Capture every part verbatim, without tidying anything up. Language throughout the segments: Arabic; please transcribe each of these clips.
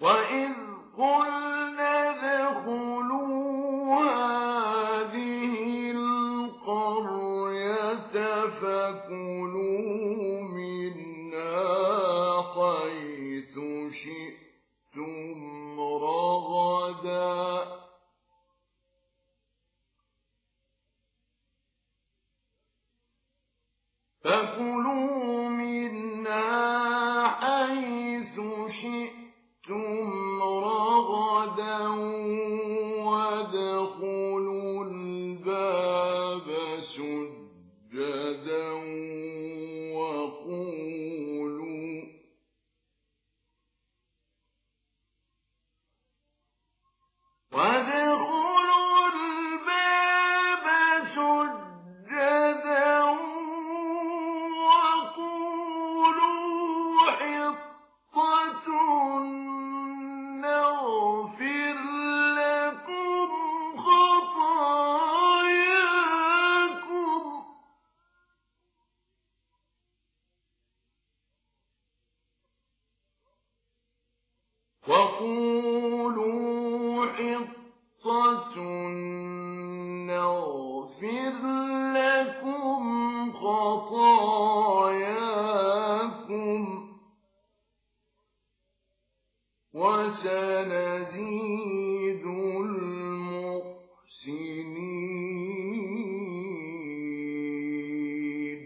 وإذ قلنا ادخلوا هذه القرية فكلوا منها حيث شئتم رغدا فكلوا منها حيث شئتم رغدا وادخلوا الباب سجدا وقولوا وادخلوا الباب سجدا وقولوا حطة نغفر لكم خطاياكم وقولوا حطة نغفر لكم خطاياكم وسنزيد المحسنين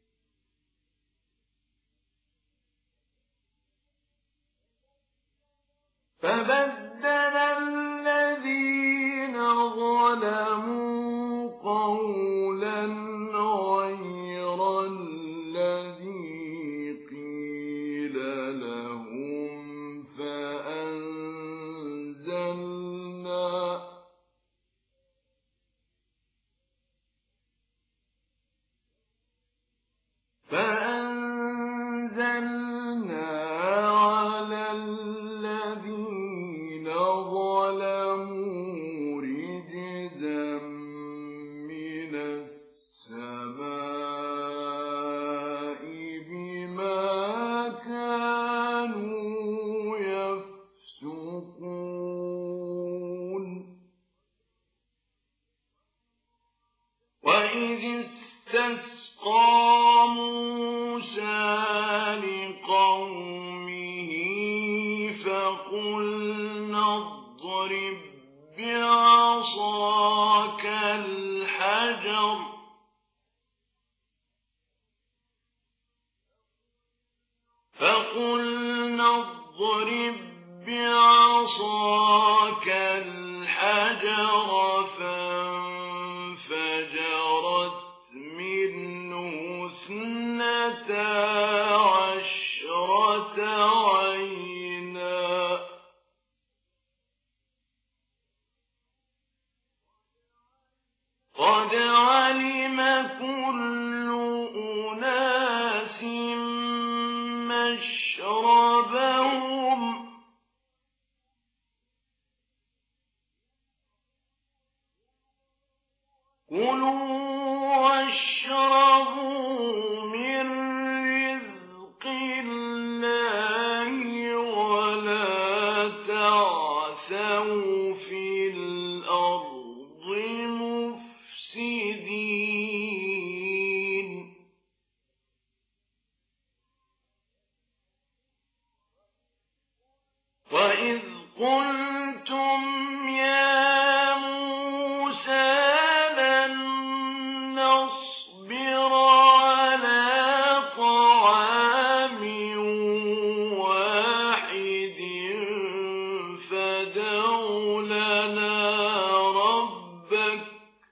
فبدل الذين ظلموا قولا غير الذي قيل لهم فأنزلنا فأنزلنا على الذين ظلموا رجزا من السماء بما كانوا يفسقون وإذ استسقى موسى لقومه فقلنا اضرب بعصاك الحجر فقلنا اضرب بعصاك الحجر فانفجرت منه اثنتا عشرة عينا قد علم كل أناس مشربهم كلوا واشربوا من رزق الله ولا تعثوا في الأرض مفسدين وإذ قلتم يا موسى لن نصبر على طعام واحد فادع لنا ربك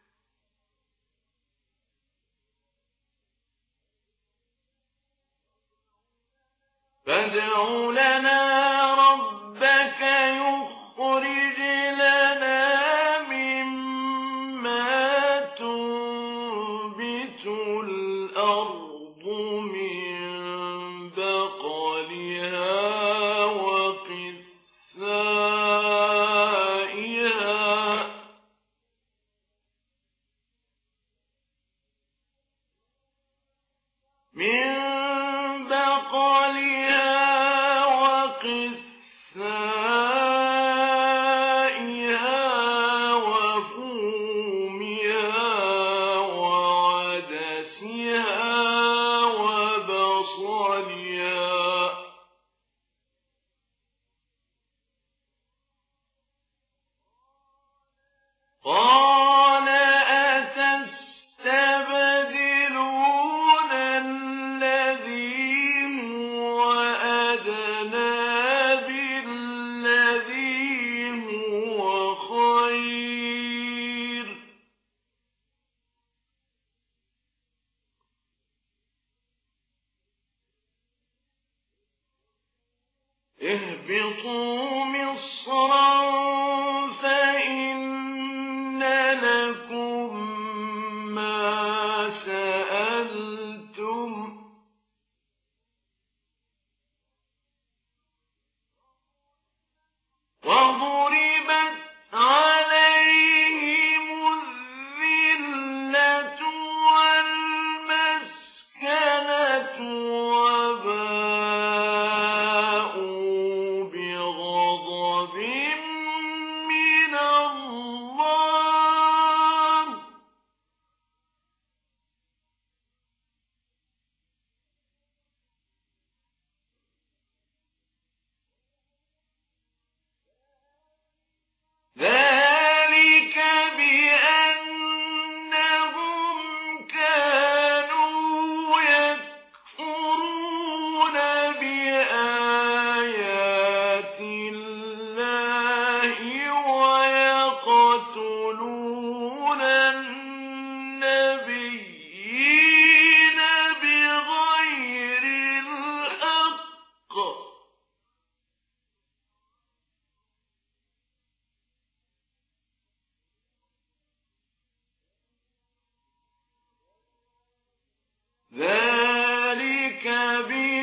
فادع لنا ربك يخرج لنا مما تنبت الأرض من بقلها وقثائها من بقلها وقثائها اهبطوا مصرا فإن لكم ما سألتم وضربت عليهم الذلة والمسكنة وباءوا بغضب من الله ذلك بأنهم كانوا يكفرون بآيات الله ويقتلون النبيين بغير الحق ذلك بأنهم